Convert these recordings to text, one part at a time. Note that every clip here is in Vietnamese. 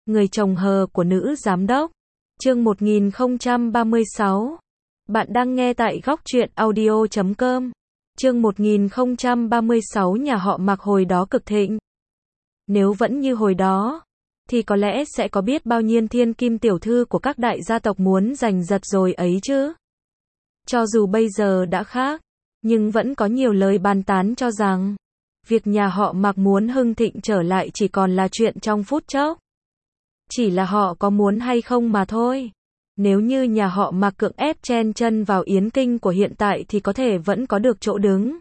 Người chồng hờ của nữ giám đốc. Chương 1036. Bạn đang nghe tại Góc Truyện Audio.com. Chương 1036. Nhà họ Mạc hồi đó cực thịnh. Nếu vẫn như hồi đó, thì có lẽ sẽ có biết bao nhiêu thiên kim tiểu thư của các đại gia tộc muốn giành giật rồi ấy chứ. Cho dù bây giờ đã khác, nhưng vẫn có nhiều lời bàn tán cho rằng việc nhà họ Mạc muốn hưng thịnh trở lại chỉ còn là chuyện trong phút chốc. Chỉ là họ có muốn hay không mà thôi. Nếu như nhà họ Mạc cưỡng ép chen chân vào Yến Kinh của hiện tại thì có thể vẫn có được chỗ đứng.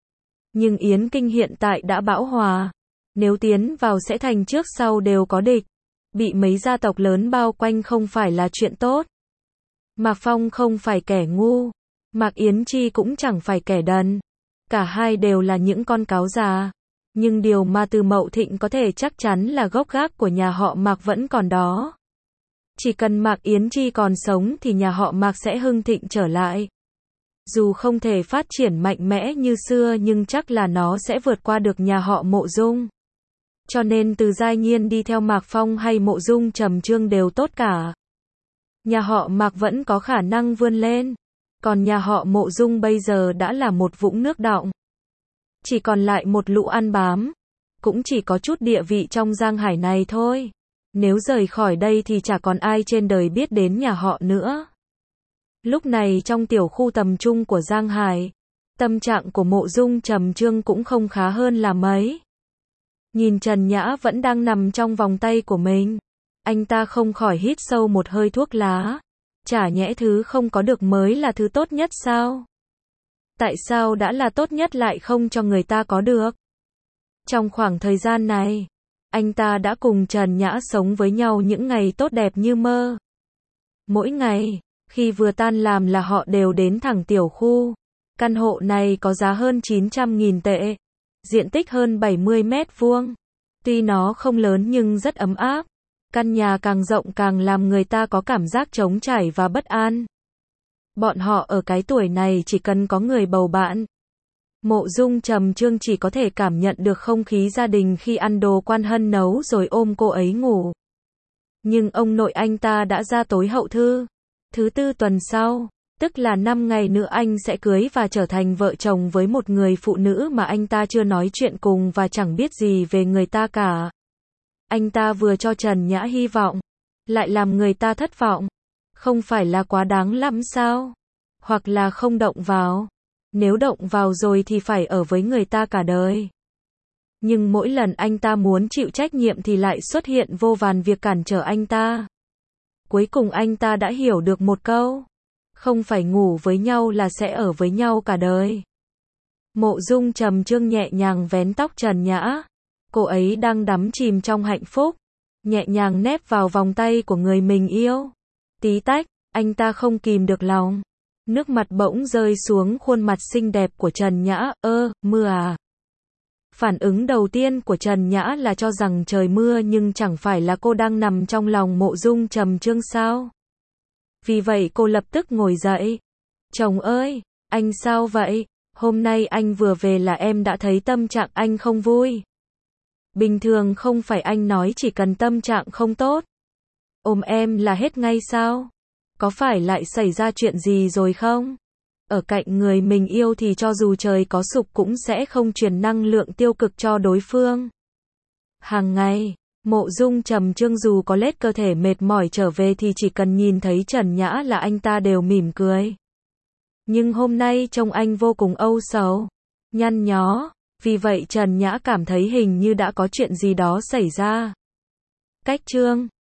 Nhưng Yến Kinh hiện tại đã bão hòa. Nếu tiến vào sẽ thành trước sau đều có địch. Bị mấy gia tộc lớn bao quanh không phải là chuyện tốt. Mạc Phong không phải kẻ ngu. Mạc Yến Chi cũng chẳng phải kẻ đần. Cả hai đều là những con cáo già. Nhưng điều mà Từ Mậu Thịnh có thể chắc chắn là gốc gác của nhà họ Mạc vẫn còn đó. Chỉ cần Mạc Yến Chi còn sống thì nhà họ Mạc sẽ hưng thịnh trở lại. Dù không thể phát triển mạnh mẽ như xưa nhưng chắc là nó sẽ vượt qua được nhà họ Mộ Dung. Cho nên Từ Giai Nhiên đi theo Mạc Phong hay Mộ Dung Trầm Trương đều tốt cả. Nhà họ Mạc vẫn có khả năng vươn lên. Còn nhà họ Mộ Dung bây giờ đã là một vũng nước đọng. Chỉ còn lại một lũ ăn bám. Cũng chỉ có chút địa vị trong Giang Hải này thôi. Nếu rời khỏi đây thì chả còn ai trên đời biết đến nhà họ nữa. Lúc này trong tiểu khu tầm trung của Giang Hải, tâm trạng của Mộ Dung Trầm Trương cũng không khá hơn là mấy. Nhìn Trần Nhã vẫn đang nằm trong vòng tay của mình, anh ta không khỏi hít sâu một hơi thuốc lá. Chả nhẽ thứ không có được mới là thứ tốt nhất sao? Tại sao đã là tốt nhất lại không cho người ta có được? Trong khoảng thời gian này, anh ta đã cùng Trần Nhã sống với nhau những ngày tốt đẹp như mơ. Mỗi ngày, khi vừa tan làm là họ đều đến thẳng tiểu khu. Căn hộ này có giá hơn 900.000 tệ, diện tích hơn 70 mét vuông. Tuy nó không lớn nhưng rất ấm áp. Căn nhà càng rộng càng làm người ta có cảm giác trống trải và bất an. Bọn họ ở cái tuổi này chỉ cần có người bầu bạn. Mộ Dung Trầm Trương chỉ có thể cảm nhận được không khí gia đình khi ăn đồ Quan Hân nấu rồi ôm cô ấy ngủ. Nhưng ông nội anh ta đã ra tối hậu thư. Thứ tư tuần sau, tức là 5 ngày nữa anh sẽ cưới và trở thành vợ chồng với một người phụ nữ mà anh ta chưa nói chuyện cùng và chẳng biết gì về người ta cả. Anh ta vừa cho Trần Nhã hy vọng, lại làm người ta thất vọng. Không phải là quá đáng lắm sao? Hoặc là không động vào. Nếu động vào rồi thì phải ở với người ta cả đời. Nhưng mỗi lần anh ta muốn chịu trách nhiệm thì lại xuất hiện vô vàn việc cản trở anh ta. Cuối cùng anh ta đã hiểu được một câu. Không phải ngủ với nhau là sẽ ở với nhau cả đời. Mộ Dung Trầm Trương nhẹ nhàng vén tóc Trần Nhã. Cô ấy đang đắm chìm trong hạnh phúc. Nhẹ nhàng nép vào vòng tay của người mình yêu. Tí tách, anh ta không kìm được lòng. Nước mặt bỗng rơi xuống khuôn mặt xinh đẹp của Trần Nhã. Mưa à? Phản ứng đầu tiên của Trần Nhã là cho rằng trời mưa nhưng chẳng phải là cô đang nằm trong lòng Mộ Dung Trầm Trương sao? Vì vậy cô lập tức ngồi dậy. Chồng ơi, anh sao vậy? Hôm nay anh vừa về là em đã thấy tâm trạng anh không vui. Bình thường không phải anh nói chỉ cần tâm trạng không tốt, ôm em là hết ngay sao? Có phải lại xảy ra chuyện gì rồi không? Ở cạnh người mình yêu thì cho dù trời có sụp cũng sẽ không truyền năng lượng tiêu cực cho đối phương. Hàng ngày, Mộ Dung Trầm Trương dù có lết cơ thể mệt mỏi trở về thì chỉ cần nhìn thấy Trần Nhã là anh ta đều mỉm cười. Nhưng hôm nay trông anh vô cùng âu sầu, nhăn nhó. Vì vậy Trần Nhã cảm thấy hình như đã có chuyện gì đó xảy ra. Cách chương